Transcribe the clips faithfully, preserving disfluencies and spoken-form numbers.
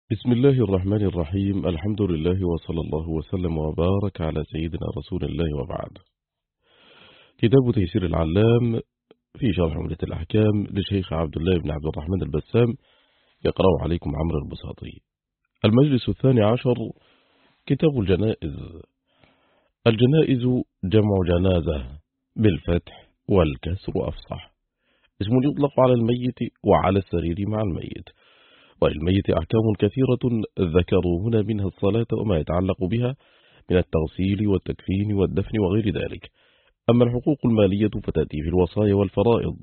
بسم الله الرحمن الرحيم. الحمد لله وصلى الله وسلم وبارك على سيدنا رسول الله وبعد. كتاب تيسير العلام في شرح عمدة الأحكام لشيخ عبد الله بن عبد الرحمن البسام، يقرأ عليكم عمرو البساطي. المجلس الثاني عشر، كتاب الجنائز. الجنائز جمع جنازة بالفتح والكسر أفصح، اسم يطلق على الميت وعلى السرير مع الميت. وللميت أحكام كثيرة ذكروا هنا منها الصلاة وما يتعلق بها من التغسيل والتكفين والدفن وغير ذلك. أما الحقوق المالية فتأتي في الوصايا والفرائض.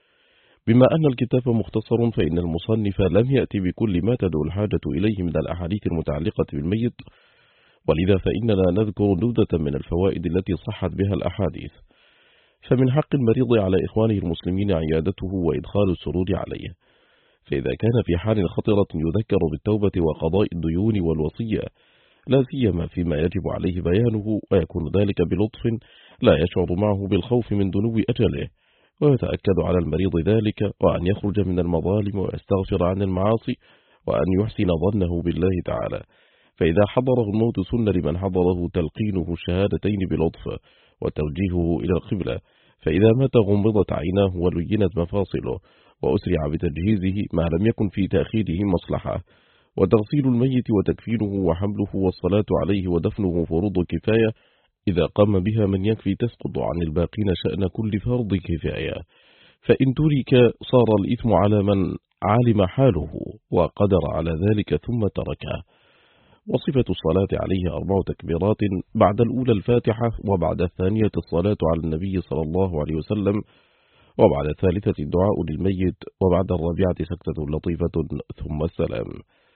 بما أن الكتاب مختصر فإن المصنف لم يأتي بكل ما تدعو الحاجة إليه من الأحاديث المتعلقة بالميت، ولذا فإننا نذكر نبذة من الفوائد التي صحت بها الأحاديث. فمن حق المريض على إخوانه المسلمين عيادته وإدخال السرور عليه، فإذا كان في حال خطرة يذكر بالتوبة وقضاء الديون والوصية، لا سيما فيما يجب عليه بيانه، ويكون ذلك بلطف لا يشعر معه بالخوف من دنو أجله، ويتأكد على المريض ذلك، وأن يخرج من المظالم ويستغفر عن المعاصي، وأن يحسن ظنه بالله تعالى. فإذا حضره الموت سن لمن حضره تلقينه الشهادتين بلطف وتوجيهه إلى القبلة، فإذا مات غمضت عيناه ولينت مفاصله، وأسرع بتجهيزه ما لم يكن في تأخيره مصلحة. وتغسيل الميت وتكفينه وحمله والصلاة عليه ودفنه فروض كفاية، إذا قام بها من يكفي تسقط عن الباقين شأن كل فرض كفاية، فإن ترك صار الإثم على من علم حاله وقدر على ذلك ثم تركه. وصفة الصلاة عليه أربع تكبيرات، بعد الأولى الفاتحة، وبعد الثانية الصلاة على النبي صلى الله عليه وسلم، وبعد الثالثة الدعاء للميت، وبعد الرابعة سكتة لطيفة ثم السلام.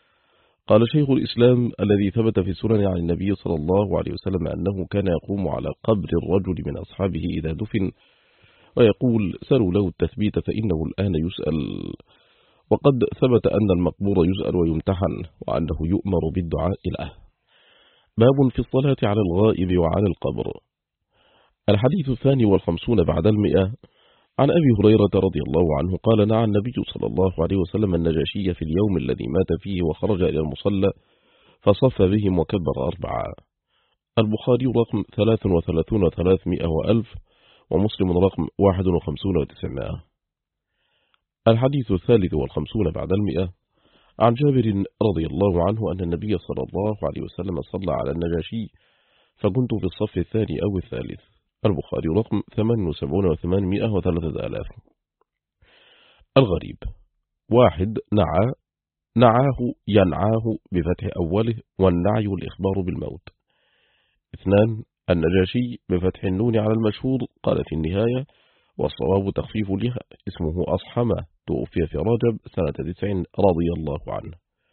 قال شيخ الإسلام الذي ثبت في السنن عن النبي صلى الله عليه وسلم أنه كان يقوم على قبر الرجل من أصحابه إذا دفن ويقول: سلوا له التثبيت فإنه الآن يسأل. وقد ثبت أن المقبور يسأل ويمتحن، وأنه يؤمر بالدعاء له. باب في الصلاة على الغائب وعلى القبر. الحديث الثاني والخمسون بعد المئة، عن أبي هريرة رضي الله عنه قال: نعى النبي صلى الله عليه وسلم النجاشي في اليوم الذي مات فيه، وخرج إلى المصلى فصف بهم وكبر أربعة. البخاري رقم ثلاث وثلاثون وثلاثمائة وألف، ومسلم رقم واحد وخمسون وتسعمائة. الحديث الثالث والخمسون بعد المئة، عن جابر رضي الله عنه أن النبي صلى الله عليه وسلم صلى على النجاشي فكنت في الصف الثاني أو الثالث. البخاري رقم ثمان وسبعون وثمانمائة وثلاثة آلاف. الغريب: واحد، نعى، نعاه ينعاه بفتح أوله، والنعي الإخبار بالموت. اثنان، النجاشي بفتح النون على المشهور، قال في النهاية: والصواب تخفيف لها، اسمه أصحمة، توفي في رجب سنة تسع رضي الله عنه.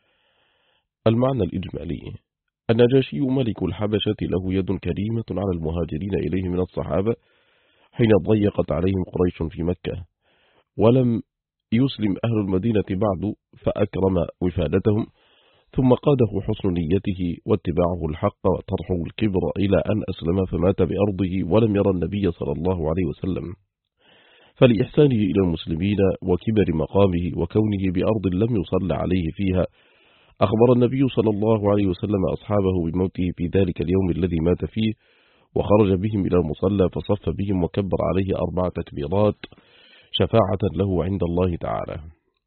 المعنى الإجمالي: النجاشي ملك الحبشة له يد كريمة على المهاجرين إليه من الصحابة حين ضيقت عليهم قريش في مكة، ولم يسلم أهل المدينة بعد، فأكرم وفادتهم، ثم قاده حسن نيته واتباعه الحق وطرحه الكبر إلى أن أسلم فمات بأرضه ولم يرى النبي صلى الله عليه وسلم. فلإحسانه إلى المسلمين وكبر مقامه وكونه بأرض لم يصل عليه فيها، أخبر النبي صلى الله عليه وسلم أصحابه بموته في ذلك اليوم الذي مات فيه، وخرج بهم إلى المصلى فصف بهم وكبر عليه أربع تكبيرات شفاعة له عند الله تعالى.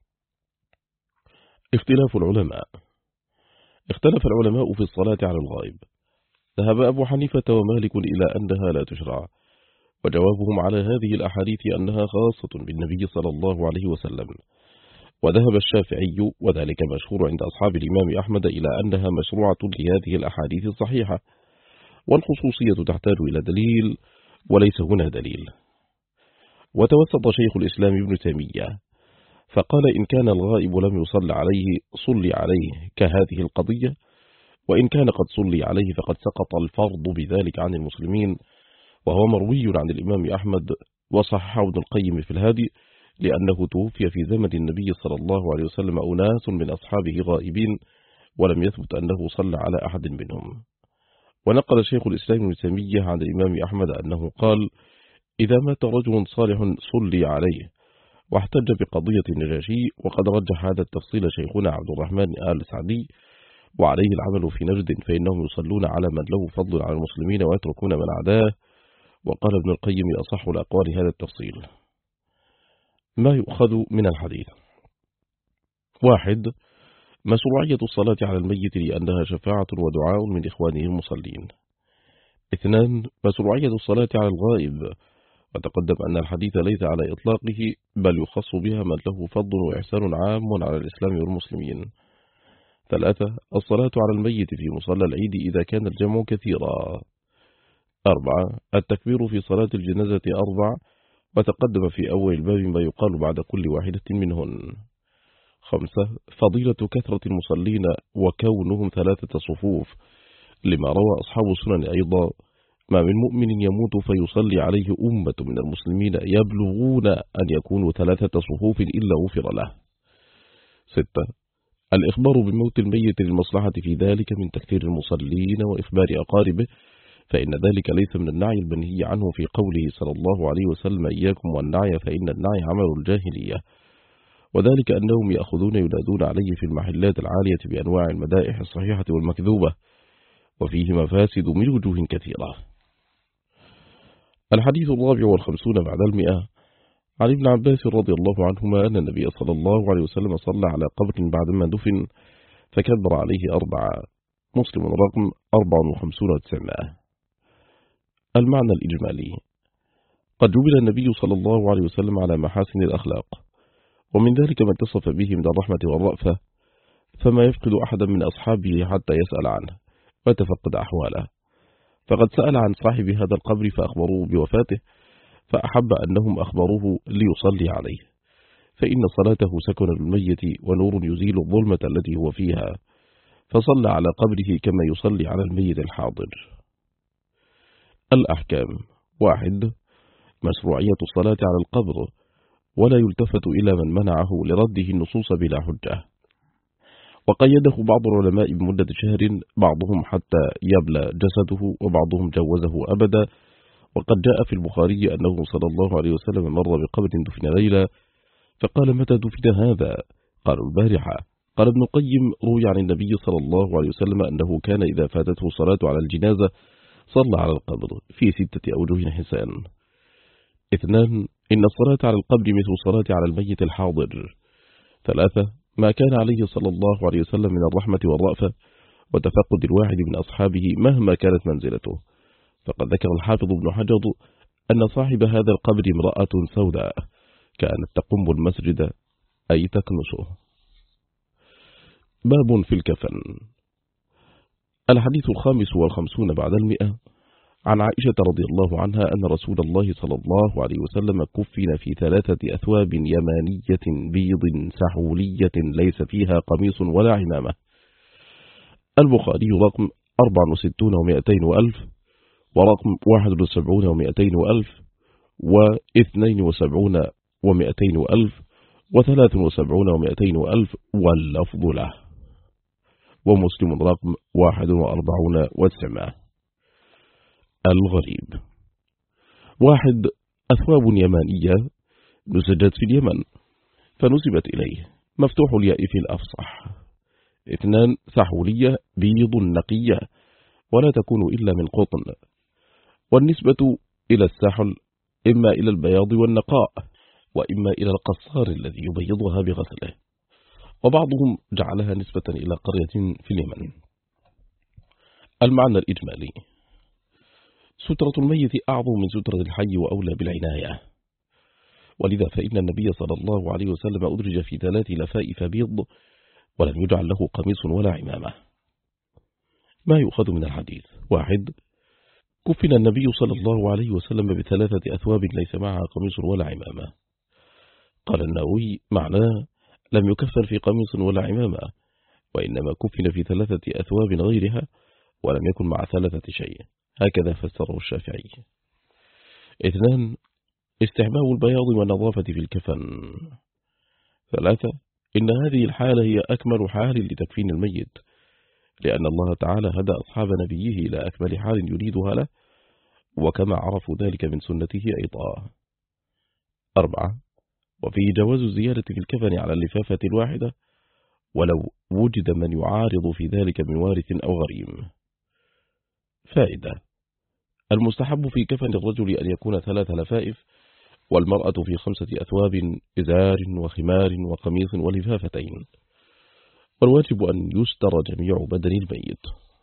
اختلاف العلماء. اختلف العلماء في الصلاة على الغائب. ذهب أبو حنيفة ومالك إلى أنها لا تشرع، وجوابهم على هذه الأحاديث أنها خاصة بالنبي صلى الله عليه وسلم. وذهب الشافعي، وذلك مشهور عند أصحاب الإمام أحمد، إلى أنها مشروعة لهذه الأحاديث الصحيحة، والخصوصية تحتاج إلى دليل، وليس هنا دليل. وتوسط شيخ الإسلام ابن تيمية فقال: إن كان الغائب لم يصل عليه صلي عليه كهذه القضية، وإن كان قد صلي عليه فقد سقط الفرض بذلك عن المسلمين. وهو مروي عن الإمام أحمد، وصححه ابن القيم في الهادي، لأنه توفي في زمن النبي صلى الله عليه وسلم أناس من أصحابه غائبين، ولم يثبت أنه صلى على أحد منهم. ونقل شيخ الإسلام ابن تيمية عن الإمام أحمد أنه قال: إذا مات رجل صالح صلي عليه، واحتج بقضية النجاشي، وقد رجح هذا التفصيل شيخنا عبد الرحمن آل سعدي، وعليه العمل في نجد، فإنهم يصلون على من له فضل على المسلمين ويتركون من عداه. وقال ابن القيم أصح الأقوال هذا التفصيل. ما يؤخذ من الحديث: واحد، مشروعية الصلاة على الميت لأنها شفاعة ودعاء من إخوانه المصلين. اثنان، مشروعية الصلاة على الغائب، وتقدم أن الحديث ليس على إطلاقه، بل يخص بها من له فضل وإحسان عام على الإسلام والمسلمين. ثلاثة، الصلاة على الميت في مصلى العيد إذا كان الجمع كثيرا. أربعة، التكبير في صلاة الجنازة أربع، وتقدم في أول الباب ما يقال بعد كل واحدة منهن. خمسة، فضيلة كثرة المصلين وكونهم ثلاثة صفوف، لما روى أصحاب السنن أيضا: ما من مؤمن يموت فيصلي عليه أمة من المسلمين يبلغون أن يكونوا ثلاثة صفوف إلا غفر له. ستة، الإخبار بموت الميت للمصلحة في ذلك من تكثير المصلين وإخبار أقاربه، فإن ذلك ليس من النعي المنهي عنه في قوله صلى الله عليه وسلم: إياكم والنعي فإن النعي عمل الجاهلية. وذلك أنهم يأخذون ينادون عليه في المحلات العالية بأنواع المدائح الصحيحة والمكذوبة، وفيه مفاسد من وجوه كثيرة. الحديث الرابع والخمسون بعد المئة، عن ابن عباس رضي الله عنهما أن النبي صلى الله عليه وسلم صلى على قبر بعدما دفن فكبر عليه أربعة. مسلم رقم أربع وخمسون وتسعمائة. المعنى الإجمالي: قد جبل النبي صلى الله عليه وسلم على محاسن الأخلاق، ومن ذلك ما اتصف به من الرحمة والرأفة، فما يفقد أحدا من أصحابه حتى يسأل عنه ويتفقد أحواله. فقد سأل عن صاحب هذا القبر فأخبروه بوفاته، فأحب أنهم أخبروه ليصلي عليه، فإن صلاته سكن للميت ونور يزيل الظلمة التي هو فيها، فصلى على قبره كما يصلي على الميت الحاضر. الأحكام: واحد، مشروعية الصلاة على القبر، ولا يلتفت إلى من منعه لرده النصوص بلا حجة، وقيده بعض العلماء بمدة شهر، بعضهم حتى يبلى جسده، وبعضهم جوزه أبدا. وقد جاء في البخاري أنه صلى الله عليه وسلم مر بقبر دفن ليلة، فقال: متى دفن هذا؟ قالوا: البارحة. قال ابن القيم: روي عن النبي صلى الله عليه وسلم أنه كان إذا فاتته الصلاة على الجنازة صلى على القبر في ستة أوجه حسان. اثنان، إن الصلاة على القبر مثل الصلاة على الميت الحاضر. ثلاثة، ما كان عليه صلى الله عليه وسلم من الرحمة والرأفة وتفقد الواحد من أصحابه مهما كانت منزلته. فقد ذكر الحافظ ابن حجر أن صاحب هذا القبر امرأة سوداء كانت تقم المسجد، أي تكنسه. باب في الكفن. الحديث الخامس والخمسون بعد المئة، عن عائشة رضي الله عنها أن رسول الله صلى الله عليه وسلم كفن في ثلاثة أثواب يمانية بيض سحولية ليس فيها قميص ولا عمامة. البخاري رقم أربع وستون ومائتين وألف، ورقم واحد وسبعون ومائتين وألف، واثنين وسبعون ومائتين وألف، وثلاث وسبعون ومائتين وألف، واللفظ له. ومسلم رقم واحد وأربعون وتسعمائة. الغريب: واحد، أثواب يمانية نسجت في اليمن فنسبت إليه مفتوح الياء في الأفصح. اثنان، سحولية بيض نقية ولا تكون إلا من قطن، والنسبة إلى السحل إما إلى البياض والنقاء، وإما إلى القصار الذي يبيضها بغسله، وبعضهم جعلها نسبة إلى قرية في اليمن. المعنى الإجمالي: سترة الميت أعظم من سترة الحي وأولى بالعناية، ولذا فإن النبي صلى الله عليه وسلم أدرج في ثلاث لفائف بيض ولم يجعل له قميص ولا عمامة. ما يؤخذ من الحديث: واحد، كفن النبي صلى الله عليه وسلم بثلاثة أثواب ليس معها قميص ولا عمامة. قال النووي: معناه لم يكفن في قميص ولا عمامة، وإنما كفن في ثلاثة أثواب غيرها ولم يكن مع ثلاثة شيء، هكذا فسره الشافعي. اثنان، استحباب البياض والنظافة في الكفن. ثلاثة، إن هذه الحالة هي أكمل حال لتكفين الميت، لأن الله تعالى هدى أصحاب نبيه إلى أكمل حال يريدها له، وكما عرفوا ذلك من سنته أيضا. أربعة، وفيه جواز الزيادة في الكفن على اللفافة الواحدة ولو وجد من يعارض في ذلك من وارث أو غريم. فائدة: المستحب في كفن الرجل أن يكون ثلاث لفائف، والمرأة في خمسة أثواب: إزار وخمار وقميص ولفافتين، والواجب أن يستر جميع بدن الميت.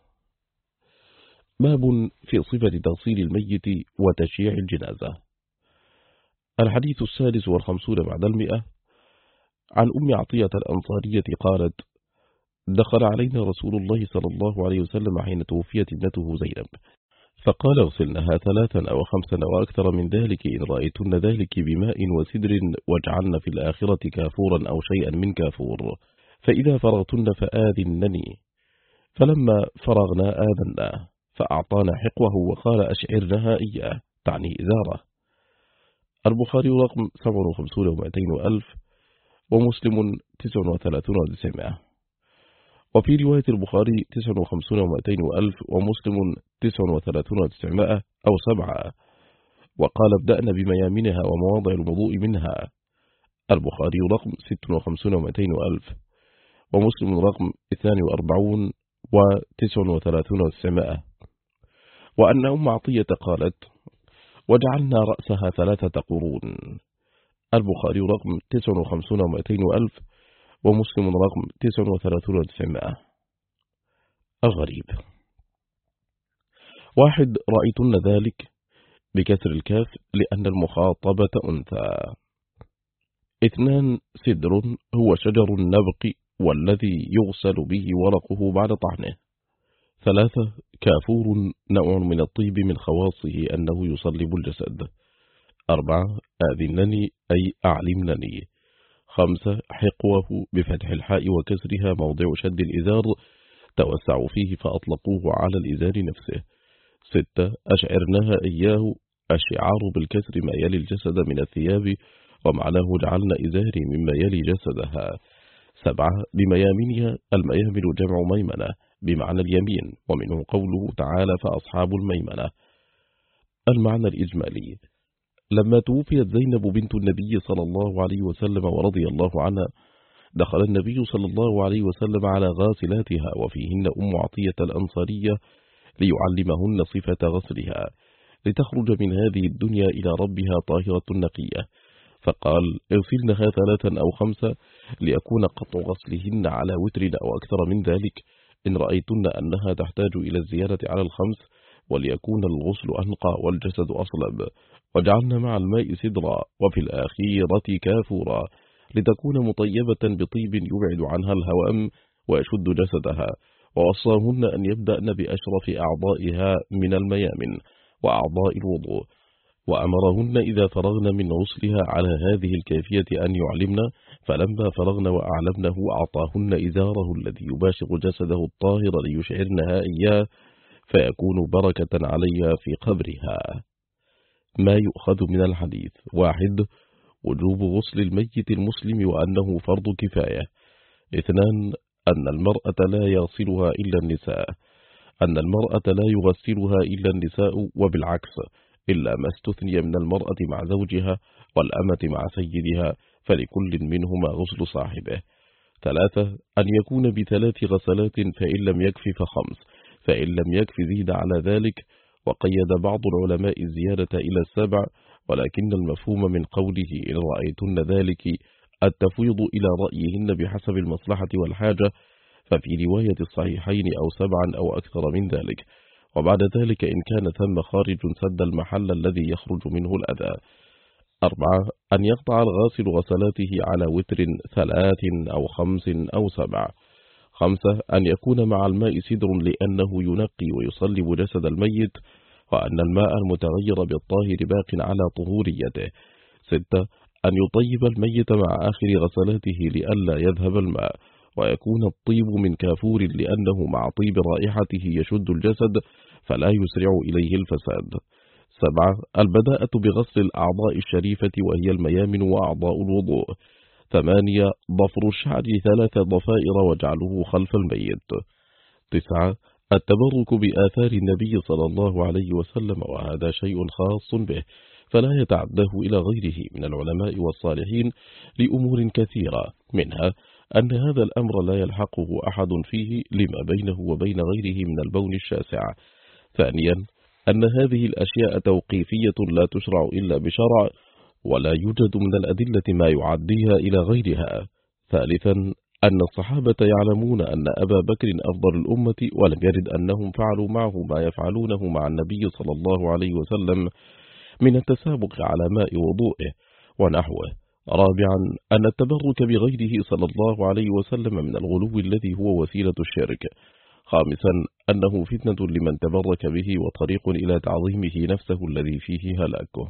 باب في صفة تغسيل الميت وتشييع الجنازة. الحديث السادس والخمسون بعد المئة. عن أم عطية الأنصارية قالت: دخل علينا رسول الله صلى الله عليه وسلم حين توفيت ابنته زينب، فقال: اغسلنها ثلاثا أو خمسا وأكثر من ذلك إن رأيتن ذلك بماء وسدر، واجعلن في الآخرة كافورا أو شيئا من كافور، فإذا فرغتن فآذنني. فلما فرغنا آذنا، فأعطانا حقوه وقال: أشعرنها إياه، تعني إزاره. البخاري رقم سبعة وخمسين ومائتين وألف، ومسلم تسع وثلاثون وتسعمائة. وفي رواية البخاري تسع وخمسون ومائتين وألف، ومسلم تسع وثلاثون وتسعمائة أو سبعة. وقال: ابدأنا بميامنها ومواضع الوضوء منها. البخاري رقم ست وخمسون ومائتين وألف، ومسلم رقم اثنان وأربعون وتسع وثلاثون وتسعمائة. وأن أم عطية قالت: وجعلنا رأسها ثلاثة قرون. البخاري رقم تسع وخمسون ومائتين وألف، ومسلم رقم تسع وثلاثون وتسعمائة. الغريب: واحد: رأيتن ذلك بكسر الكاف لأن المخاطبة أنثى. اثنان: سدر هو شجر النبق والذي يغسل به ورقه بعد طحنه. ثلاثة: كافور نوع من الطيب من خواصه أنه يصلب الجسد. أربعة: آذنني أي أعلمنني. خمسة: حقوه بفتح الحاء وكسرها موضع شد الإزار، توسعوا فيه فأطلقوه على الإزار نفسه. ستة: أشعرناها إياه، الشعار بالكسر ما يلي الجسد من الثياب، ومعناه جعلنا إزاري مما يلي جسدها. سبعة: بميامنها، الميامن جمع ميمنة بمعنى اليمين، ومنه قوله تعالى: فأصحاب الميمنة. المعنى الإجمالي: لما توفيت زينب بنت النبي صلى الله عليه وسلم ورضي الله عنها، دخل النبي صلى الله عليه وسلم على غاسلاتها وفيهن أم عطية الأنصارية ليعلمهن صفة غسلها لتخرج من هذه الدنيا إلى ربها طاهرة نقية، فقال: اغسلنها ثلاثا أو خمسة ليكون قطع غسلهن على وتر أو أكثر من ذلك إن رأيتن أنها تحتاج إلى الزيادة على الخمس، وليكون الغسل أنقى والجسد أصلب، وجعلنا مع الماء سدرا وفي الآخيرة كافورا لتكون مطيبة بطيب يبعد عنها الهوام ويشد جسدها. ووصاهن أن يبدأن بأشرف أعضائها من الميامن وأعضاء الوضوء، وأمرهن إذا فرغن من غسلها على هذه الكيفية أن يعلمن، فلما فرغن وأعلمنه أعطاهن إزاره الذي يباشر جسده الطاهر ليشعرنها إياه، فيكون بركة عليها في قبرها. ما يؤخذ من الحديث: واحد: وجوب غسل الميت المسلم وأنه فرض كفاية. اثنان: أن المرأة لا يغسلها إلا النساء. أن المرأة لا يغسلها إلا النساء، وبالعكس إلا ما استثني من المرأة مع زوجها والأمة مع سيدها، فلكل منهما غسل صاحبه. ثلاثة: أن يكون بثلاث غسلات، فإن لم يكف فخمس، فإن لم يكف زيد على ذلك. وقيد بعض العلماء الزيادة إلى السبع، ولكن المفهوم من قوله إن رأيتن ذلك التفويض إلى رأيهن بحسب المصلحة والحاجة، ففي رواية الصحيحين أو سبعا أو أكثر من ذلك، وبعد ذلك إن كان ثم خارج سد المحل الذي يخرج منه الأذى. أربعة: أن يقطع الغاسل غسلاته على وتر ثلاث أو خمس أو سبع. خمسة: أن يكون مع الماء سدر لأنه ينقي ويصلب جسد الميت، وأن الماء المتغير بالطاهر باق على طهوريته. ستة: أن يطيب الميت مع آخر غسلاته لئلا يذهب الماء، ويكون الطيب من كافور لأنه مع طيب رائحته يشد الجسد فلا يسرع إليه الفساد. سبعة: البداءة بغسل الأعضاء الشريفة وهي الميامن وأعضاء الوضوء. ثمانية: ضفر الشعر ثلاث ضفائر وجعله خلف الميت. تسعة: التبرك بآثار النبي صلى الله عليه وسلم، وهذا شيء خاص به، فلا يتعداه إلى غيره من العلماء والصالحين لأمور كثيرة، منها أن هذا الأمر لا يلحقه أحد فيه لما بينه وبين غيره من البون الشاسع. ثانيا أن هذه الأشياء توقيفية لا تشرع إلا بشرع، ولا يوجد من الأدلة ما يعديها إلى غيرها. ثالثا أن الصحابة يعلمون أن أبا بكر أفضل الأمة، ولم يرد أنهم فعلوا معه ما يفعلونه مع النبي صلى الله عليه وسلم من التسابق على ماء وضوئه ونحوه. رابعا أن التبرك بغيره صلى الله عليه وسلم من الغلو الذي هو وسيلة الشرك. خامسا أنه فتنة لمن تبرك به وطريق إلى تعظيمه نفسه الذي فيه هلاكه.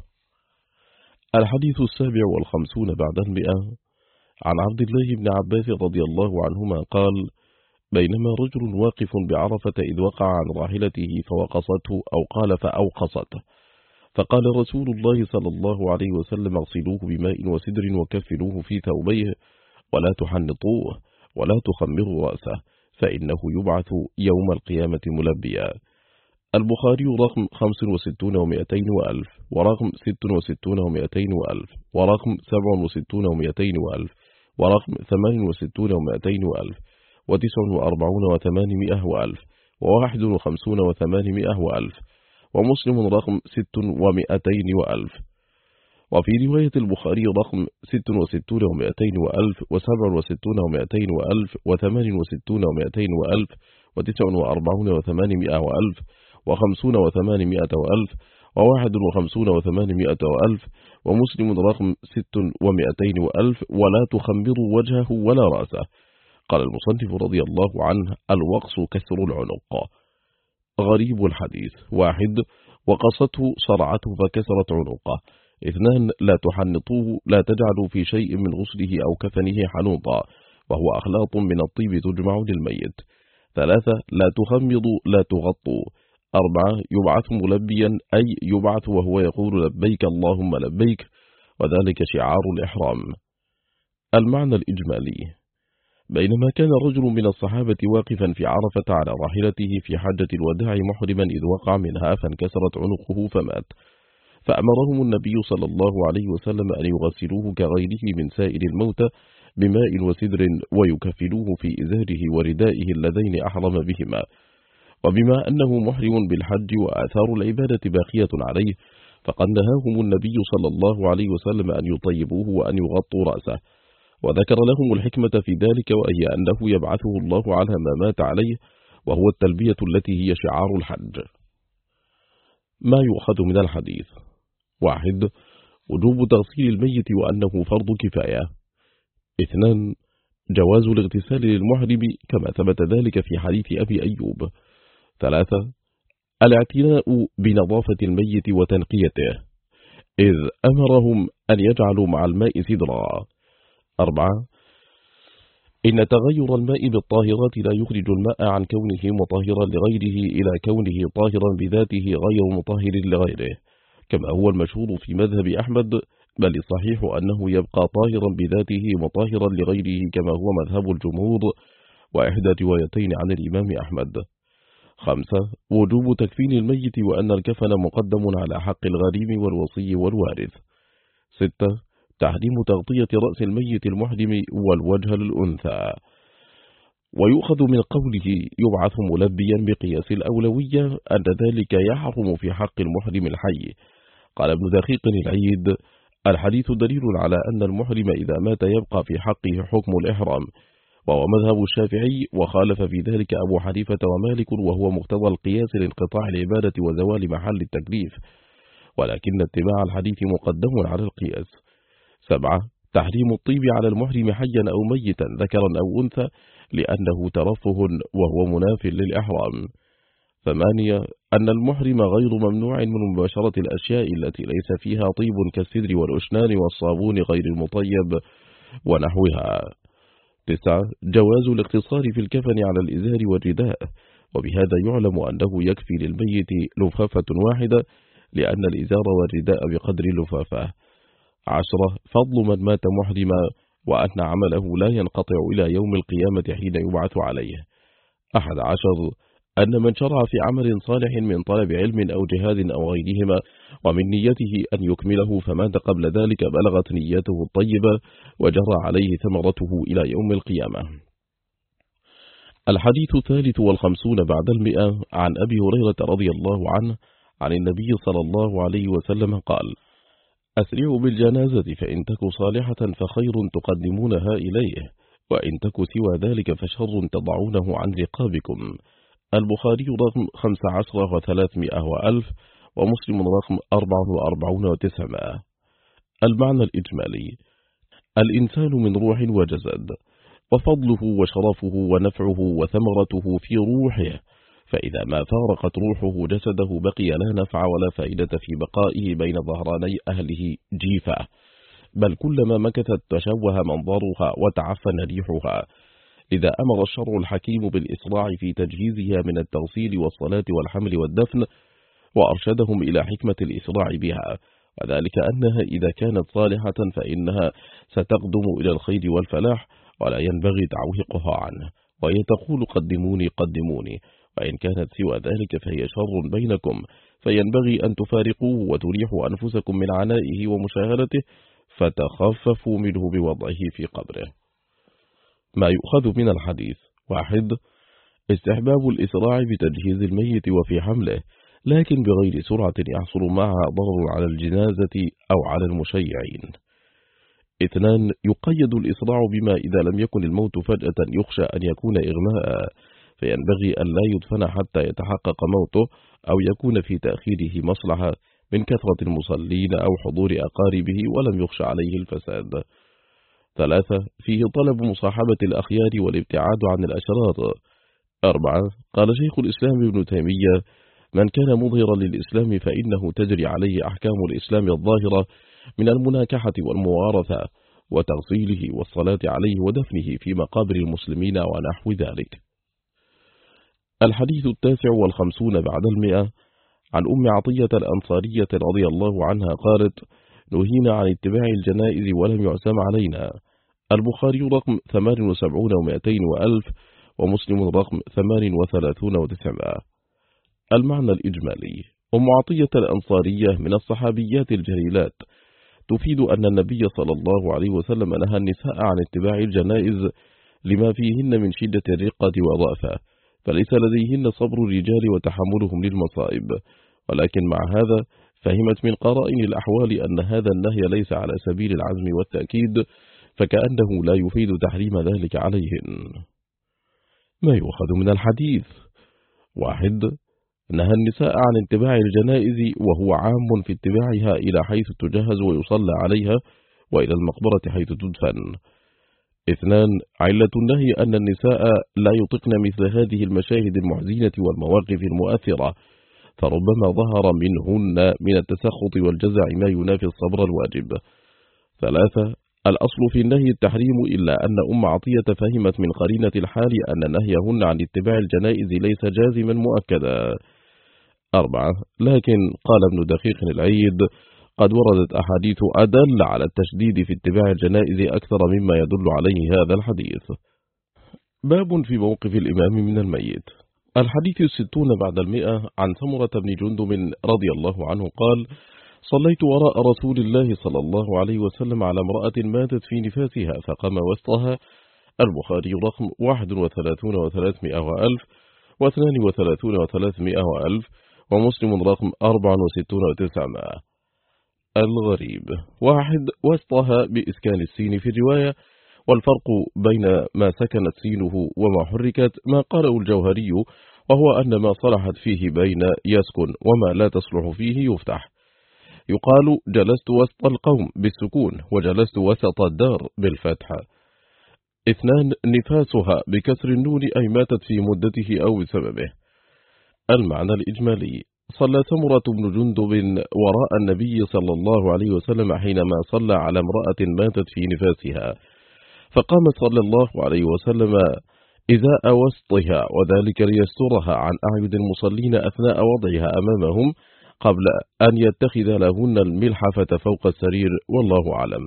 الحديث السابع والخمسون بعد المئة. عن عبد الله بن عباس رضي الله عنهما قال: بينما رجل واقف بعرفة إذ وقع عن راحلته فوقصته، أو قال فأوقصته، فقال رسول الله صلى الله عليه وسلم: اغسلوه بماء وسدر وكفلوه في ثوبيه، ولا تحنطوه ولا تخمروا رأسه، فإنه يبعث يوم القيامة ملبيا. البخاري رقم خمس وستون ومئتين وألف، ورقم ست وستون ومئتين وألف، ورقم سبع وستون ومئتين وألف، ورقم ثمان وستون ومئتين وألف، وتسع وأربعون وثمانمائة وألف، وواحد وخمسون وثمانمائة وألف، ومسلم رقم ست ومئتين وألف. وفي رواية البخاري رقم ست وستون ومئتين وألف، وسبع وستون ومئتين وألف، وثمان وستون ومئتين وألف، وتسع وأربعون وثمانمائة وألف، وخمسون وثمانمائة وألف، وواحد وخمسون وثمانمائة وألف، ومسلم رقم ست ومئتين وألف. ولا تخمروا وجهه ولا رأسه. قال المصنف رضي الله عنه: الوقص كسر العنق. غريب الحديث: واحد، وقصته صرعته فكسرت عنقه. اثنان، لا تحنطوه، لا تجعلوا في شيء من غسله أو كفنه حنوطا، وهو أخلاط من الطيب تجمع للميت. ثلاثة، لا تخمضوا، لا تغطوا. أربعة، يبعث ملبيا، أي يبعث وهو يقول لبيك اللهم لبيك، وذلك شعار الإحرام. المعنى الإجمالي: بينما كان رجل من الصحابة واقفا في عرفة على راحلته في حجة الوداع محرما إذ وقع منها فانكسرت عنقه فمات، فأمرهم النبي صلى الله عليه وسلم أن يغسلوه كغيره من سائر الموتى بماء وسدر، ويكفلوه في إزاره وردائه اللذين أحرم بهما. وبما أنه محرم بالحج وآثار العبادة باقية عليه، فقد نهاهم النبي صلى الله عليه وسلم أن يطيبوه وأن يغطوا رأسه، وذكر لهم الحكمة في ذلك، وهي أنه يبعثه الله على ما مات عليه، وهو التلبية التي هي شعار الحج. ما يؤخذ من الحديث: واحد، وجوب تغسيل الميت وأنه فرض كفاية. اثنان، جواز الاغتسال للمحرم كما ثبت ذلك في حديث أبي أيوب. ثلاثة، الاعتناء بنظافة الميت وتنقيته، إذ أمرهم أن يجعلوا مع الماء سدرا. أربعة، إن تغير الماء بالطاهرات لا يخرج الماء عن كونه مطهرا لغيره إلى كونه طاهرا بذاته غير مطهر لغيره، كما هو المشهور في مذهب أحمد، بل الصحيح أنه يبقى طاهرا بذاته مطهرا لغيره كما هو مذهب الجمهور، وإحدى روايتين عن الإمام أحمد. خمسة، وجوب تكفين الميت وأن الكفن مقدم على حق الغريم والوصي والوارث. ستة، تحريم تغطية رأس الميت المحرم والوجه للأنثى. ويؤخذ من قوله يبعث ملبيا بقياس الأولوية أن ذلك يحرم في حق المحرم الحي. قال ابن دقيق العيد: الحديث دليل على أن المحرم إذا مات يبقى في حقه حكم الإحرام، وهو مذهب الشافعي، وخالف في ذلك أبو حنيفة ومالك، وهو مقتضى القياس لانقطاع العبادة وزوال محل التكليف، ولكن اتباع الحديث مقدم على القياس. سبعة، تحريم الطيب على المحرم حيا أو ميتا ذكرا أو أنثى، لأنه ترفه وهو مناف للإحرام. ثمانية، أن المحرم غير ممنوع من مباشرة الأشياء التي ليس فيها طيب كالسدر والأشنان والصابون غير المطيب ونحوها. تسعة، جواز الاقتصار في الكفن على الإزار والرداء، وبهذا يعلم أنه يكفي للميت لفافة واحدة، لأن الإزار والرداء بقدر اللفافة. عشرة، فضل من مات محرما، وأن عمله لا ينقطع إلى يوم القيامة حين يبعث عليه. أحد عشر، أن من شرع في عمل صالح من طلب علم أو جهاد أو غيرهما ومن نيته أن يكمله فمات قبل ذلك بلغت نيته الطيبة وجرى عليه ثمرته إلى يوم القيامة. الحديث الثالث والخمسون بعد المئة عن أبي هريرة رضي الله عنه عن النبي صلى الله عليه وسلم قال: أسرعوا بالجنازة فإن تك صالحة فخير تقدمونها إليه، وإن تك سوى ذلك فشر تضعونه عن رقابكم. البخاري رقم خمس عشر وثلاثمائة وألف، ومسلم رقم أربع وأربعون وتسعمائة. المعنى الإجمالي: الإنسان من روح وجسد، وفضله وشرفه ونفعه وثمرته في روحه، فإذا ما فارقت روحه جسده بقي لا نفع ولا فائدة في بقائه بين ظهراني أهله جيفة، بل كلما مكثت تشوه منظرها وتعفن ريحها. لذا أمر الشرع الحكيم بالإسراع في تجهيزها من التغسيل والصلاة والحمل والدفن، وأرشدهم إلى حكمة الإسراع بها، وذلك أنها إذا كانت صالحة فإنها ستقدم إلى الخير والفلاح ولا ينبغي تعويقها عنه، وهي تقول قدموني قدموني، وإن كانت سوى ذلك فهي شر بينكم، فينبغي أن تفارقوه وتريحوا أنفسكم من عنائه ومشاهدته، فتخففوا منه بوضعه في قبره. ما يؤخذ من الحديث: واحد، استحباب الإسراع بتجهيز الميت وفي حمله، لكن بغير سرعة يحصل معها ضرر على الجنازة أو على المشيعين. اثنان، يقيد الإسراع بما إذا لم يكن الموت فجأة يخشى أن يكون إغماء، فينبغي أن لا يدفن حتى يتحقق موته، أو يكون في تأخيره مصلحة من كثرة المصلين أو حضور أقاربه ولم يخشى عليه الفساد. ثلاثة، فيه طلب مصاحبة الأخيار والابتعاد عن الأشرار. أربعة، قال شيخ الإسلام ابن تيمية: من كان مظهرا للإسلام فإنه تجري عليه أحكام الإسلام الظاهرة من المناكحة والموارثة وتغسيله والصلاة عليه ودفنه في مقابر المسلمين ونحو ذلك. الحديث التاسع والخمسون بعد المئة عن أم عطية الأنصارية رضي الله عنها قالت: نهينا عن اتباع الجنائز ولم يعزم علينا. البخاري رقم ثمان وسبعون ومائتين وألف، ومسلم رقم ثمان وثلاثون وتسعمائة. المعنى الإجمالي: أم عطية الأنصارية من الصحابيات الجليلات، تفيد أن النبي صلى الله عليه وسلم نهى النساء عن اتباع الجنائز لما فيهن من شدة الرقة والرأفة، فليس لديهن صبر الرجال وتحملهم للمصائب، ولكن مع هذا فهمت من قرائن الأحوال أن هذا النهي ليس على سبيل العزم والتأكيد، فكأنه لا يفيد تحريم ذلك عليهن. ما يؤخذ من الحديث: واحد، نهى النساء عن اتباع الجنائز، وهو عام في اتباعها إلى حيث تجهز ويصلى عليها، وإلى المقبرة حيث تدفن. اثنان، علة النهي أن النساء لا يطقن مثل هذه المشاهد المحزنة والمواقف المؤثرة، فربما ظهر منهن من التسخط والجزع ما ينافي الصبر الواجب. ثلاثة، الأصل في النهي التحريم، إلا أن أم عطية فهمت من قرينة الحال أن نهيهن عن اتباع الجنائز ليس جازما مؤكدا. أربعة، لكن قال ابن دقيق العيد: قد وردت أحاديث أدل على التشديد في اتباع الجنائز أكثر مما يدل عليه هذا الحديث. باب في موقف الإمام من الميت. الحديث الستون بعد المئة عن سمرة بن جندب رضي الله عنه قال: صليت وراء رسول الله صلى الله عليه وسلم على امرأة ماتت في نفاسها فقام وسطها. البخاري رقم واحد وثلاثون وثلاثمائة وألف، واثنان وثلاثون وثلاثمائة وألف، ومسلم رقم أربع وستون وتسعمائة. الغريب: واحد، وسطها بإسكان السين في الرواية، والفرق بين ما سكنت سينه وما حركت ما قاله الجوهري، وهو أن ما صلحت فيه بين يسكن وما لا تصلح فيه يفتح. يقال: جلست وسط القوم بالسكون، وجلست وسط الدار بالفتح. اثنان، نفاسها بكسر النون، أي ماتت في مدته أو بسببه. المعنى الإجمالي: صلى سمرة بن جندب وراء النبي صلى الله عليه وسلم حينما صلى على امرأة ماتت في نفاسها، فقام صلى الله عليه وسلم إزاء وسطها، وذلك ليسترها عن أعين المصلين أثناء وضعها أمامهم، قبل أن يتخذ لهن الملحفة فوق السرير، والله أعلم.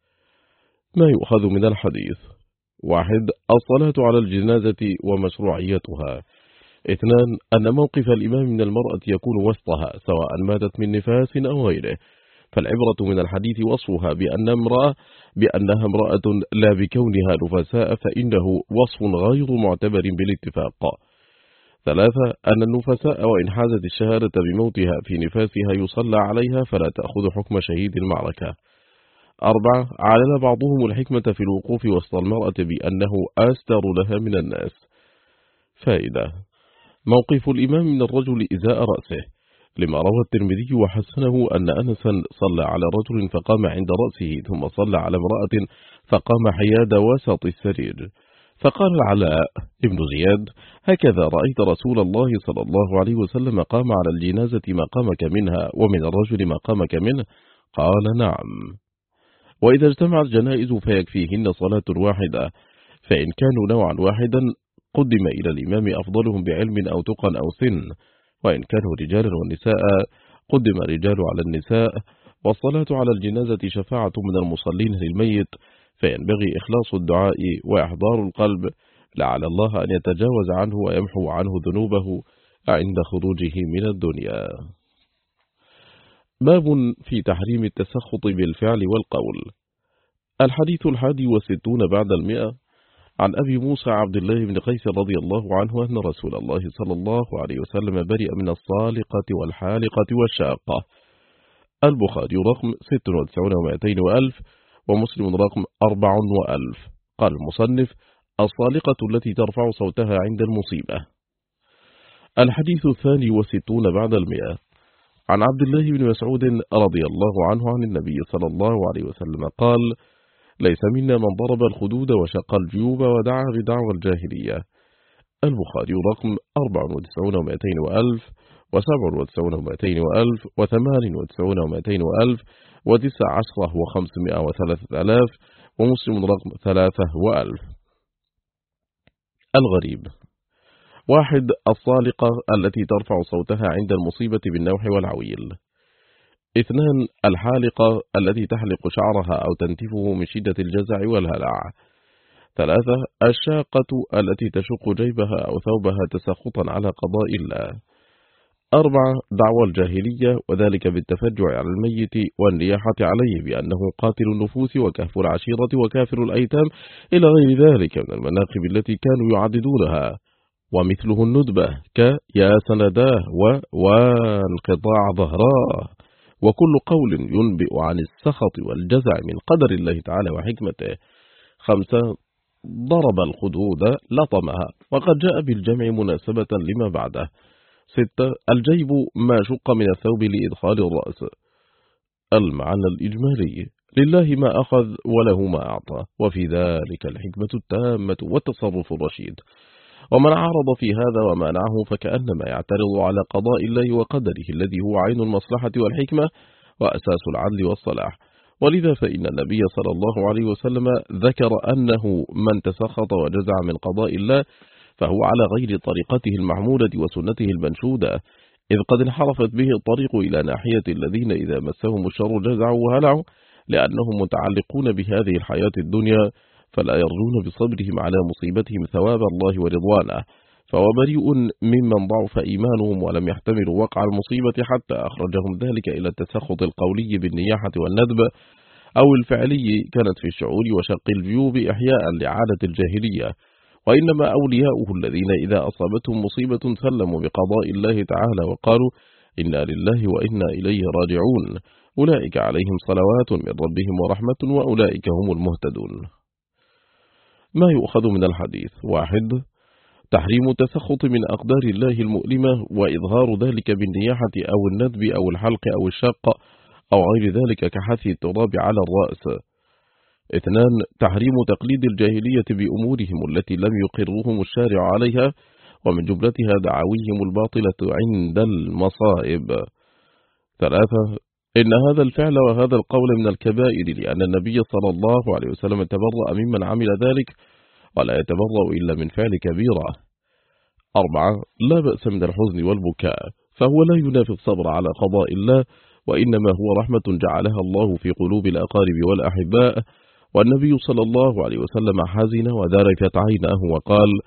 ما يؤخذ من الحديث: واحد، الصلاة على الجنازة ومشروعيتها. اثنان أن موقف الإمام من المرأة يكون وسطها سواء ماتت من نفاس أو غيره، فالعبرة من الحديث وصفها بأن امرأة بأنها امرأة لا بكونها نفساء، فإنه وصف غير معتبر بالاتفاق. ثلاثة أن النفساء وإن حازت الشهادة بموتها في نفاسها يصلى عليها فلا تأخذ حكم شهيد المعركة. أربعة علل بعضهم الحكمة في الوقوف وسط المرأة بأنه أستر لها من الناس. فائدة: موقف الإمام من الرجل إزاء رأسه، لما روى الترمذي وحسنه أن أنسا صلى على رجل فقام عند رأسه ثم صلى على امرأة فقام حياد وسط السرير، فقال العلاء ابن زياد: هكذا رأيت رسول الله صلى الله عليه وسلم قام على الجنازة مقامك منها ومن الرجل مقامك منه؟ قال: نعم. وإذا اجتمعت جنائز فيكفيهن صلاة واحدة، فإن كانوا نوعا واحدا قدم إلى الإمام أفضلهم بعلم أو تقى أو سن، وإن كانوا رجالا والنساء قدم الرجال على النساء، والصلاة على الجنازة شفاعة من المصلين للميت، فينبغي إخلاص الدعاء وإحضار القلب لعل الله أن يتجاوز عنه ويمحو عنه ذنوبه عند خروجه من الدنيا. باب في تحريم التسخط بالفعل والقول. الحديث الحادي والستون بعد المئة، عن أبي موسى عبد الله بن قيس رضي الله عنه أن رسول الله صلى الله عليه وسلم برئ من الصالقة والحالقة والشاقة. البخاري رقم ست وتسعين ومائتين وألف، ومسلم رقم أربع وألف. قال المصنف: الصالقة التي ترفع صوتها عند المصيبة. الحديث الثاني والستون بعد المئة، عن عبد الله بن مسعود رضي الله عنه عن النبي صلى الله عليه وسلم قال: ليس منا من ضرب الخدود وشق الجيوب ودعا بدعوى الجاهلية. البخاري رقم أربع وتسعين ومائتين وألف، وسبع وتسعين ومائتين وألف، وثمان وتسعين ومائتين وألف، وتسع عشرة وخمسمائة وثلاثة آلاف، ومسلم رقم ثلاثة وألف. الغريب: واحد الصالقة التي ترفع صوتها عند المصيبة بالنوح والعويل. اثنان الحالقة التي تحلق شعرها أو تنتفه من شدة الجزع والهلع. ثلاثة الشاقة التي تشق جيبها أو ثوبها تسخطا على قضاء الله. أربعة دعوى الجاهلية، وذلك بالتفجع على الميت والنياحة عليه بأنه قاتل النفوس وكهف العشيرة وكافر الأيتام إلى غير ذلك من المناقب التي كانوا يعددونها، ومثله الندبة كيا سنداه وانقطاع ظهراه، وكل قول ينبئ عن السخط والجزع من قدر الله تعالى وحكمته. خمسة ضرب الخدود لطمها، وقد جاء بالجمع مناسبة لما بعده. ستة الجيب ما شق من الثوب لإدخال الرأس. المعنى الإجمالي: لله ما أخذ وله ما أعطى، وفي ذلك الحكمة التامة والتصرف الرشيد. ومن عارض في هذا ومانعه فكأنما يعترض على قضاء الله وقدره الذي هو عين المصلحة والحكمة وأساس العدل والصلاح. ولذا فإن النبي صلى الله عليه وسلم ذكر أنه من تسخط وجزع من قضاء الله فهو على غير طريقته المحمودة وسنته المنشودة، إذ قد انحرفت به الطريق إلى ناحية الذين إذا مسهم الشر جزعوا وهلعوا، لأنهم متعلقون بهذه الحياة الدنيا فلا يرجون بصبرهم على مصيبتهم ثواب الله ورضوانه، فهو بريء ممن ضعف إيمانهم ولم يحتملوا وقع المصيبة حتى أخرجهم ذلك إلى التسخط القولي بالنياحة والندب، أو الفعلي كانت في الشعور وشق الجيوب إحياء لعادة الجاهلية. وإنما أولياؤه الذين إذا أصابتهم مصيبة سلموا بقضاء الله تعالى وقالوا إنا لله وإنا إليه راجعون، أولئك عليهم صلوات من ربهم ورحمة وأولئك هم المهتدون. ما يؤخذ من الحديث: واحد تحريم التسخط من أقدار الله المؤلمة وإظهار ذلك بالنياحة أو الندب أو الحلق أو الشق أو غير ذلك كحث التراب على الرأس. اثنان تحريم تقليد الجاهلية بأمورهم التي لم يقرهم الشارع عليها، ومن جملتها دعاويهم الباطلة عند المصائب. ثلاثة إن هذا الفعل وهذا القول من الكبائر، لأن النبي صلى الله عليه وسلم تبرأ ممن عمل ذلك، ولا يتبرأ إلا من فعل كبيرة. أربعة لا بأس من الحزن والبكاء، فهو لا ينافي الصبر على قضاء الله، وإنما هو رحمة جعلها الله في قلوب الأقارب والأحباء. والنبي صلى الله عليه وسلم حزن وذرفت عيناه وقال: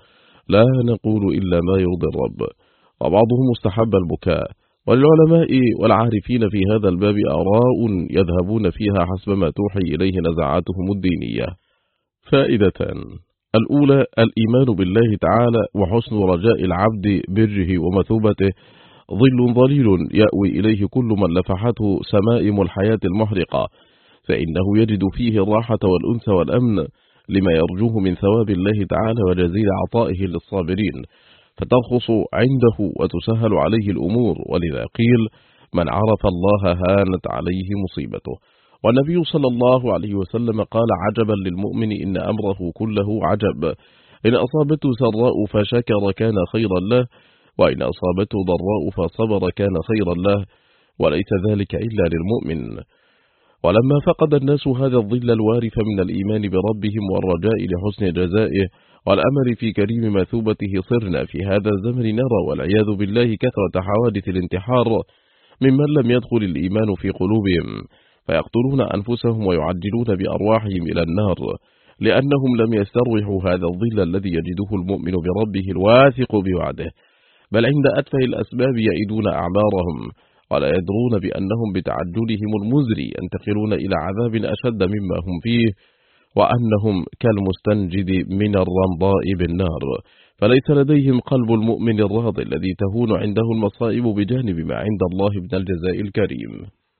لا نقول إلا ما يرضي الرب. وبعضهم استحب البكاء. وللعلماء والعارفين في هذا الباب آراء يذهبون فيها حسب ما توحي إليه نزعاتهم الدينية. فائدتان: الأولى الإيمان بالله تعالى وحسن رجاء العبد بره ومثوبته، ظل ظليل يأوي إليه كل من لفحته سمائم الحياة المحرقة، فإنه يجد فيه الراحة والأنس والأمن لما يرجوه من ثواب الله تعالى وجزيل عطائه للصابرين، فترخص عنده وتسهل عليه الأمور. ولذا قيل: من عرف الله هانت عليه مصيبته. والنبي صلى الله عليه وسلم قال: عجبا للمؤمن إن أمره كله عجب، إن أصابته سراء فشكر كان خيرا له، وإن أصابته ضراء فصبر كان خيرا له، وليس ذلك إلا للمؤمن. ولما فقد الناس هذا الظل الوارف من الإيمان بربهم والرجاء لحسن جزائه والأمل في كريم مثوبته، صرنا في هذا الزمن نرى والعياذ بالله كثرة حوادث الانتحار ممن لم يدخل الإيمان في قلوبهم، فيقتلون أنفسهم ويعجلون بأرواحهم إلى النار، لأنهم لم يستروحوا هذا الظل الذي يجده المؤمن بربه الواثق بوعده، بل عند أتفه الأسباب يئدون أعمارهم، ولا يدرون بأنهم بتعجلهم المزري ينتقلون إلى عذاب أشد مما هم فيه، وأنهم كالمستنجد من الرمضاء بالنار، فليس لديهم قلب المؤمن الراضي الذي تهون عنده المصائب بجانب ما عند الله من الجزاء الكريم.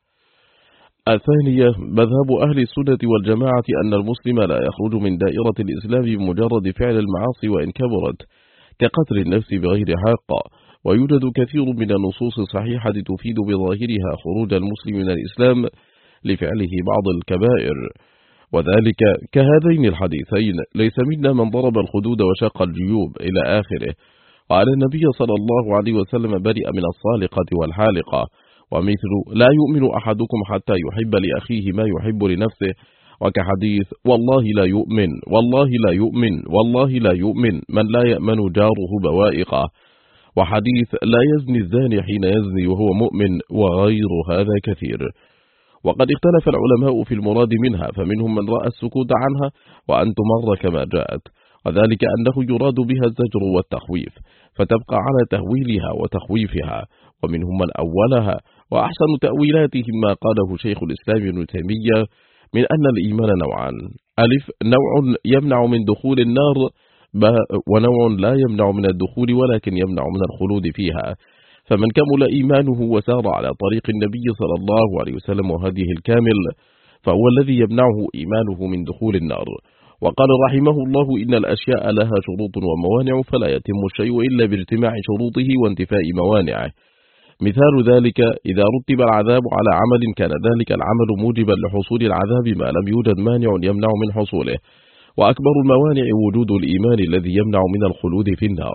الثانية: مذهب أهل السنة والجماعة أن المسلم لا يخرج من دائرة الإسلام بمجرد فعل المعاصي وإن كبرت، كقتل النفس بغير حق. ويوجد كثير من النصوص الصحيحة تفيد بظاهرها خروج المسلم من الإسلام لفعله بعض الكبائر، وذلك كهذين الحديثين: ليس منا من ضرب الخدود وشق الجيوب إلى آخره. وعلى النبي صلى الله عليه وسلم: برئ من الصالقة والحالقة. ومثل: لا يؤمن أحدكم حتى يحب لأخيه ما يحب لنفسه، وكحديث: والله لا يؤمن والله لا يؤمن والله لا يؤمن من لا يأمن جاره بوائقه، وحديث: لا يزني الزاني حين يزني وهو مؤمن، وغير هذا كثير. وقد اختلف العلماء في المراد منها، فمنهم من رأى السكوت عنها وأن تمر كما جاءت، وذلك أنه يراد بها الزجر والتخويف، فتبقى على تهويلها وتخويفها. ومنهم من أولها، وأحسن تأويلاتهم ما قاله شيخ الإسلام ابن تيمية من أن الإيمان نوعان: ألف، نوع يمنع من دخول النار، ونوع لا يمنع من الدخول ولكن يمنع من الخلود فيها. فمن كمل إيمانه وسار على طريق النبي صلى الله عليه وسلم وهديه الكامل، فهو الذي يمنعه إيمانه من دخول النار. وقال رحمه الله: إن الأشياء لها شروط وموانع، فلا يتم الشيء إلا باجتماع شروطه وانتفاء موانعه. مثال ذلك: إذا رتب العذاب على عمل كان ذلك العمل موجبا لحصول العذاب ما لم يوجد مانع يمنع من حصوله، وأكبر الموانع وجود الإيمان الذي يمنع من الخلود في النار.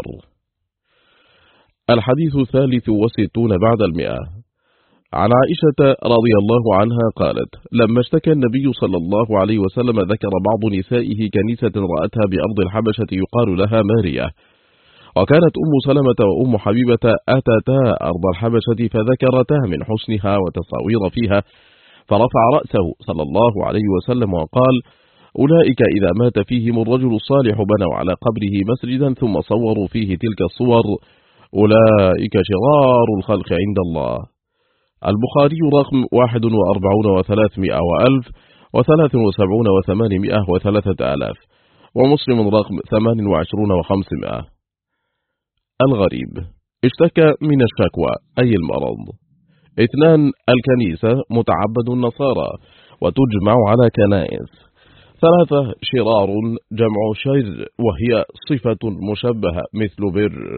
الحديث الثالث والستون بعد المئة. عن عائشة رضي الله عنها قالت: لما اشتكى النبي صلى الله عليه وسلم ذكر بعض نسائه كنيسة رأتها بأرض الحبشة يقال لها مارية، وكانت أم سلمة وأم حبيبة أتتا أرض الحبشة فذكرتها من حسنها وتصاوير فيها، فرفع رأسه صلى الله عليه وسلم وقال: أولئك إذا مات فيهم الرجل الصالح بنوا على قبره مسجدا ثم صوروا فيه تلك الصور، أولئك شرار الخلق عند الله. البخاري رقم واحد وأربعون وثلاثمائة وألف وثلاث وسبعون وثمانمائة وثلاثة آلاف، ومسلم رقم ثمان وعشرون وخمسمائة. الغريب: اشتكى من الشكوى أي المرض. اثنان: الكنيسة متعبد النصارى وتجمع على كنائس. ثلاثة: شرار جمع شر وهي صفة مشبهة مثل بر.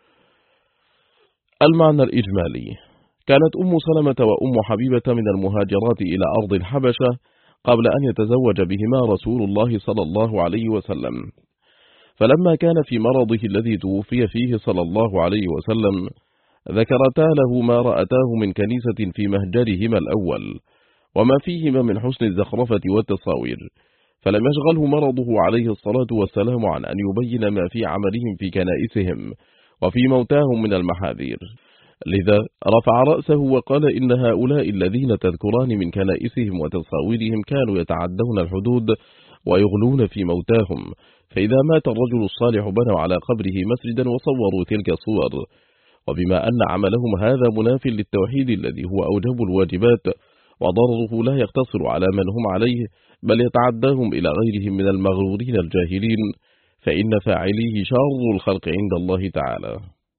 المعنى الإجمالي: كانت أم سلمة وأم حبيبة من المهاجرات إلى أرض الحبشة قبل أن يتزوج بهما رسول الله صلى الله عليه وسلم، فلما كان في مرضه الذي توفي فيه صلى الله عليه وسلم ذكرتا له ما رأتاه من كنيسة في مهجرهما الأول وما فيهما من حسن الزخرفة والتصاوير، فلم يشغله مرضه عليه الصلاة والسلام عن أن يبين ما في عملهم في كنائسهم وفي موتاهم من المحاذير، لذا رفع رأسه وقال: إن هؤلاء الذين تذكران من كنائسهم وتصاويرهم كانوا يتعدون الحدود ويغلون في موتاهم، فإذا مات الرجل الصالح بنوا على قبره مسجدا وصوروا تلك الصور، وبما أن عملهم هذا مناف للتوحيد الذي هو أوجب الواجبات، وضرره لا يقتصر على من هم عليه بل يتعداهم إلى غيرهم من المغرورين الجاهلين، فإن فاعليه شر الخلق عند الله تعالى.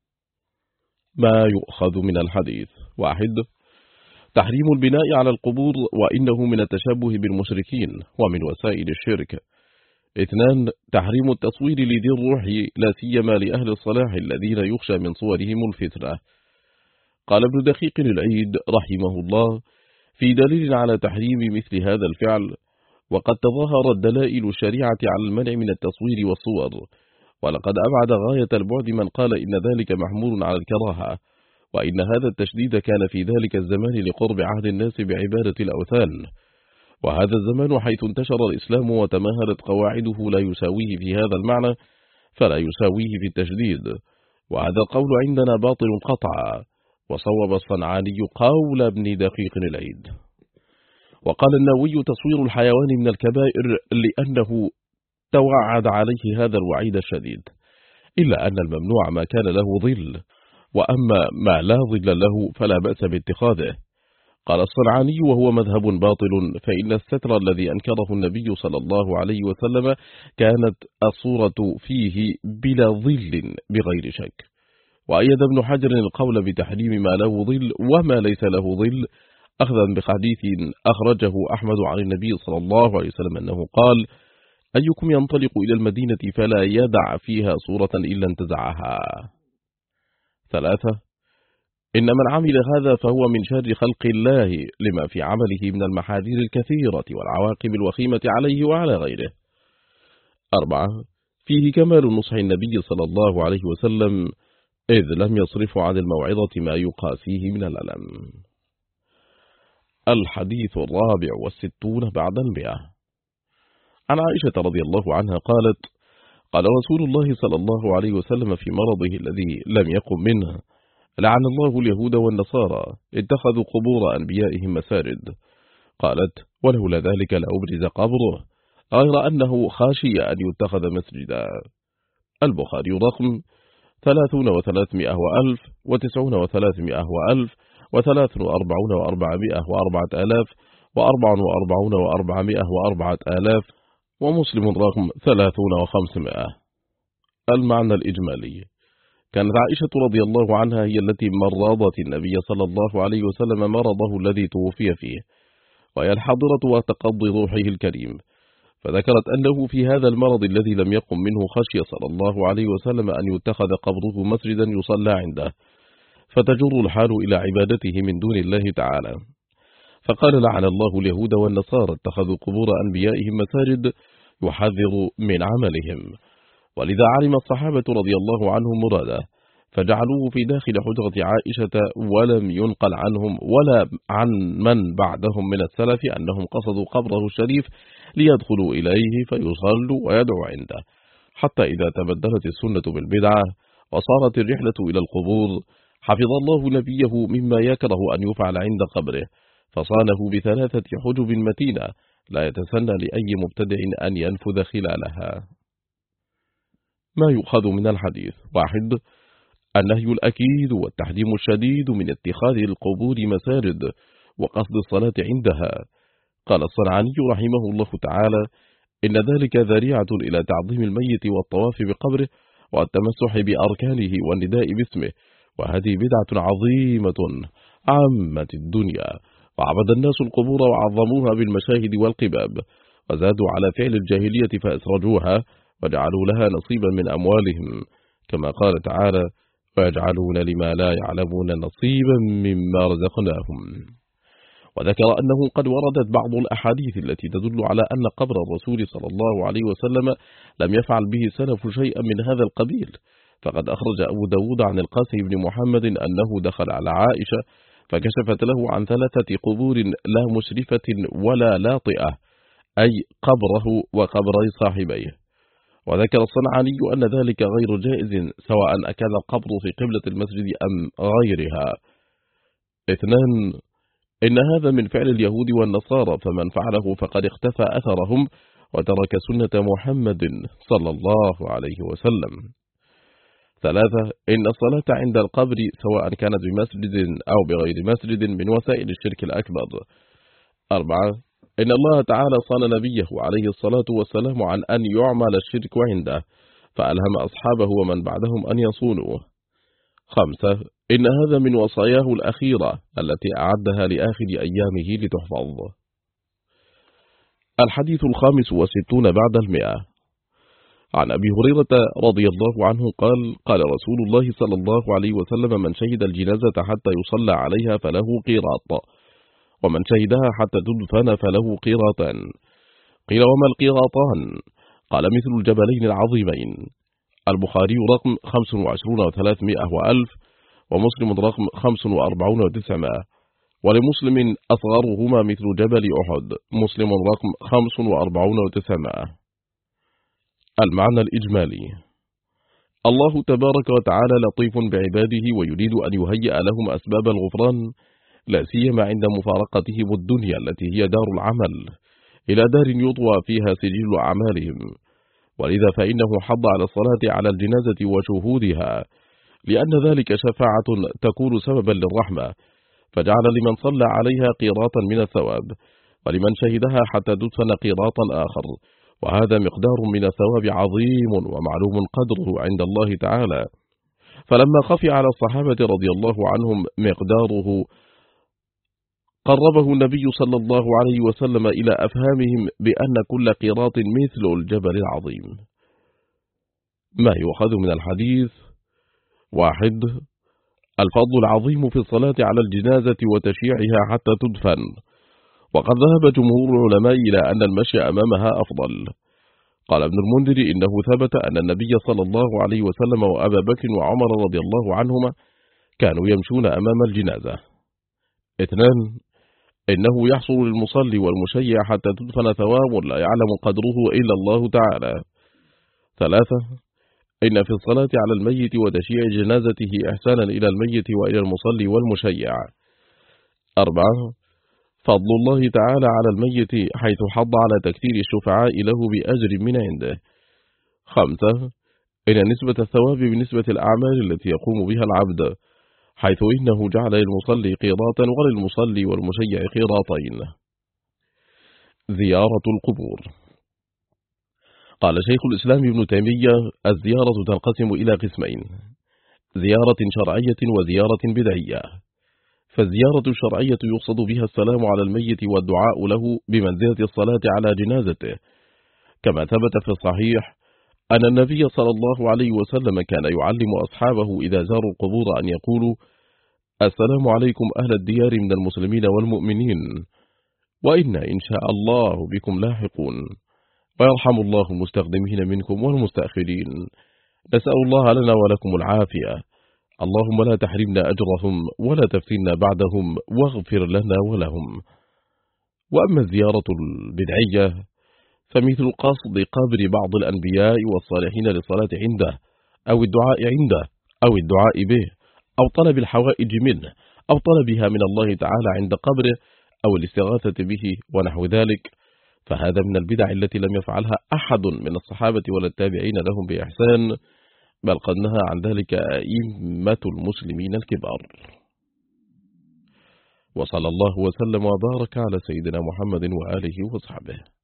ما يؤخذ من الحديث: واحد، تحريم البناء على القبور، وإنه من التشبه بالمشركين ومن وسائل الشرك. اثنان، تحريم التصوير لذي الروح لا سيما لأهل الصلاح الذين يخشى من صورهم الفتنة. قال ابن دقيق العيد رحمه الله في دليل على تحريم مثل هذا الفعل: وقد تظاهرت دلائل الشريعة على المنع من التصوير والصور، ولقد أبعد غاية البعد من قال إن ذلك محمول على الكراهة، وإن هذا التشديد كان في ذلك الزمان لقرب عهد الناس بعبادة الأوثان، وهذا الزمان حيث انتشر الإسلام وتماهلت قواعده لا يساويه في هذا المعنى فلا يساويه في التشديد، وهذا القول عندنا باطل قطعا. وصوب الصنعاني قول ابن دقيق العيد. وقال النووي: تصوير الحيوان من الكبائر لأنه توعد عليه هذا الوعيد الشديد، إلا أن الممنوع ما كان له ظل، وأما ما لا ظل له فلا بأس باتخاذه. قال الصنعاني: وهو مذهب باطل، فإن الستر الذي أنكره النبي صلى الله عليه وسلم كانت الصورة فيه بلا ظل بغير شك. وأيد ابن حجر القول بتحريم ما له ظل وما ليس له ظل أخذا بحديث أخرجه أحمد عن النبي صلى الله عليه وسلم أنه قال: أيكم ينطلق إلى المدينة فلا يدع فيها صورة إلا انتزعها. ثلاثة، إن من عمل هذا فهو من شر خلق الله لما في عمله من المحاذير الكثيرة والعواقب الوخيمة عليه وعلى غيره. أربعة، فيه كمال نصح النبي صلى الله عليه وسلم إذ لم يصرف عن الموعظة ما يقاسيه من الألم. الحديث الرابع والستون بعد المئة. عن عائشة رضي الله عنها قالت: قال رسول الله صلى الله عليه وسلم في مرضه الذي لم يقم منه: لعن الله اليهود والنصارى اتخذوا قبور أنبيائهم مساجد. قالت: ولولا ذلك لأبرز قبره، غير أنه خاشي أن يتخذ مسجدا. البخاري رقم ثلاثون وثلاثمائة وألف وتسعون وثلاثمائة وألف وثلاث وأربعون وأربعمائة وأربعة آلاف وأربع وأربعون وأربعمائة وأربعة آلاف، ومسلم رقم ثلاثون وخمسمائة. المعنى الإجمالي: كانت عائشة رضي الله عنها هي التي مرضت النبي صلى الله عليه وسلم مرضه الذي توفي فيه، وهي الحاضرة وتقضي روحه الكريم، فذكرت أنه في هذا المرض الذي لم يقم منه خشية صلى الله عليه وسلم أن يتخذ قبره مسجدا يصلى عنده، فتجر الحال إلى عبادته من دون الله تعالى. فقال: لعن الله اليهود والنصارى اتخذوا قبور أنبيائهم مساجد، يحذر من عملهم. ولذا علم الصحابة رضي الله عنهم مراده، فجعلوه في داخل حجرة عائشة، ولم ينقل عنهم ولا عن من بعدهم من السلف أنهم قصدوا قبره الشريف ليدخلوا إليه فيصلوا ويدعوا عنده، حتى إذا تبدلت السنة بالبدعة وصارت الرحلة إلى القبور حفظ الله نبيه مما يكره أن يفعل عند قبره، فصانه بثلاثة حجب متينة لا يتسنى لأي مبتدع أن ينفذ خلالها. ما يؤخذ من الحديث: واحد، النهي الأكيد والتحريم الشديد من اتخاذ القبور مساجد وقصد الصلاة عندها. قال الصنعاني رحمه الله تعالى: إن ذلك ذريعة إلى تعظيم الميت والطواف بقبره والتمسح بأركانه والنداء باسمه، وهذه بدعة عظيمة عامة الدنيا، وعبد الناس القبور وعظموها بالمشاهد والقباب، وزادوا على فعل الجاهلية فأسرجوها وجعلوا لها نصيبا من أموالهم، كما قال تعالى: ويجعلون لما لا يعلمون نصيبا مما رزقناهم. وذكر أنه قد وردت بعض الأحاديث التي تدل على أن قبر الرسول صلى الله عليه وسلم لم يفعل به سلف شيئا من هذا القبيل، فقد أخرج أبو داود عن القاسم بن محمد أنه دخل على عائشة فكشفت له عن ثلاثة قبور لا مشرفة ولا لاطئة، أي قبره وقبر صاحبيه. وذكر الصنعاني أن ذلك غير جائز سواء أكان القبر في قبلة المسجد أم غيرها. اثنان، إن هذا من فعل اليهود والنصارى، فمن فعله فقد اختفى أثرهم وترك سنة محمد صلى الله عليه وسلم. ثلاثة إن الصلاة عند القبر سواء كانت بمسجد أو بغير مسجد من وسائل الشرك الأكبر. أربعة إن الله تعالى صان نبيه عليه الصلاة والسلام عن أن يعمل الشرك عنده، فألهم أصحابه ومن بعدهم أن يصونوه. خمسة إن هذا من وصاياه الأخيرة التي أعدها لآخر أيامه لتحفظ. الحديث الخامس والستون بعد المئة. عن أبي هريرة رضي الله عنه قال قال رسول الله صلى الله عليه وسلم من شهد الجنازة حتى يصلى عليها فله قيراط، ومن شهدها حتى تدفن فله قيراطان. قيل وما القيراطان؟ قال مثل الجبلين العظيمين. البخاري رقم خمس وعشرون وثلاثمائة وألف، ومسلم رقم خمس وأربعون وتسعمائة، ولمسلم أصغرهما مثل جبل أحد، مسلم رقم خمس وأربعون وتسعمائة. المعنى الإجمالي: الله تبارك وتعالى لطيف بعباده ويريد أن يهيئ لهم أسباب الغفران، لا سيما عند مفارقتهم الدنيا التي هي دار العمل إلى دار يطوى فيها سجل أعمالهم. ولذا فإنه حض على الصلاة على الجنازة وشهودها، لأن ذلك شفاعة تكون سببا للرحمة، فجعل لمن صلى عليها قيراطا من الثواب، ولمن شهدها حتى تدفن قيراطا آخر، وهذا مقدار من الثواب عظيم ومعلوم قدره عند الله تعالى. فلما خفي على الصحابة رضي الله عنهم مقداره قربه النبي صلى الله عليه وسلم إلى أفهامهم بأن كل قيراط مثل الجبل العظيم. ما يؤخذ من الحديث: واحد الفضل العظيم في الصلاة على الجنازة وتشييعها حتى تدفن، وقد ذهب جمهور العلماء إلى أن المشي أمامها أفضل. قال ابن المنذر إنه ثبت أن النبي صلى الله عليه وسلم وأبا بكر وعمر رضي الله عنهما كانوا يمشون أمام الجنازة. اثنان إنه يحصل للمصلي والمشيع حتى تدفن ثواب لا يعلم قدره إلا الله تعالى. ثلاثة إن في الصلاة على الميت وتشييع جنازته إحسانا إلى الميت وإلى المصلي والمشيع. أربعة فضل الله تعالى على الميت حيث حض على تكثير الشفعاء له بأجر من عنده. خمسة إن نسبة الثواب بنسبة الأعمال التي يقوم بها العبد، حيث إنه جعل للمصلي قيراطا وللمصلي والمشيع قيراطين. زيارة القبور. قال شيخ الإسلام ابن تيمية: الزيارة تنقسم إلى قسمين: زيارة شرعية وزيارة بدعية. فالزيارة الشرعية يقصد بها السلام على الميت والدعاء له بمنزلة الصلاة على جنازته، كما ثبت في الصحيح أن النبي صلى الله عليه وسلم كان يعلم أصحابه إذا زاروا القبور أن يقولوا: السلام عليكم أهل الديار من المسلمين والمؤمنين، وإنا إن شاء الله بكم لاحقون، ويرحم الله المستقدمين منكم والمستأخرين، نسأل الله لنا ولكم العافية، اللهم لا تحرمنا أجرهم ولا تفتنا بعدهم واغفر لنا ولهم. وأما الزيارة البدعية فمثل قصد قبر بعض الأنبياء والصالحين للصلاة عنده، أو الدعاء عنده، أو الدعاء به، أو طلب الحوائج منه، أو طلبها من الله تعالى عند قبره، أو الاستغاثة به ونحو ذلك، فهذا من البدع التي لم يفعلها أحد من الصحابة ولا التابعين لهم بإحسان، بل قد نهى عن ذلك أئمة المسلمين الكبار. وصلى الله وسلم وبارك على سيدنا محمد وآله وصحبه.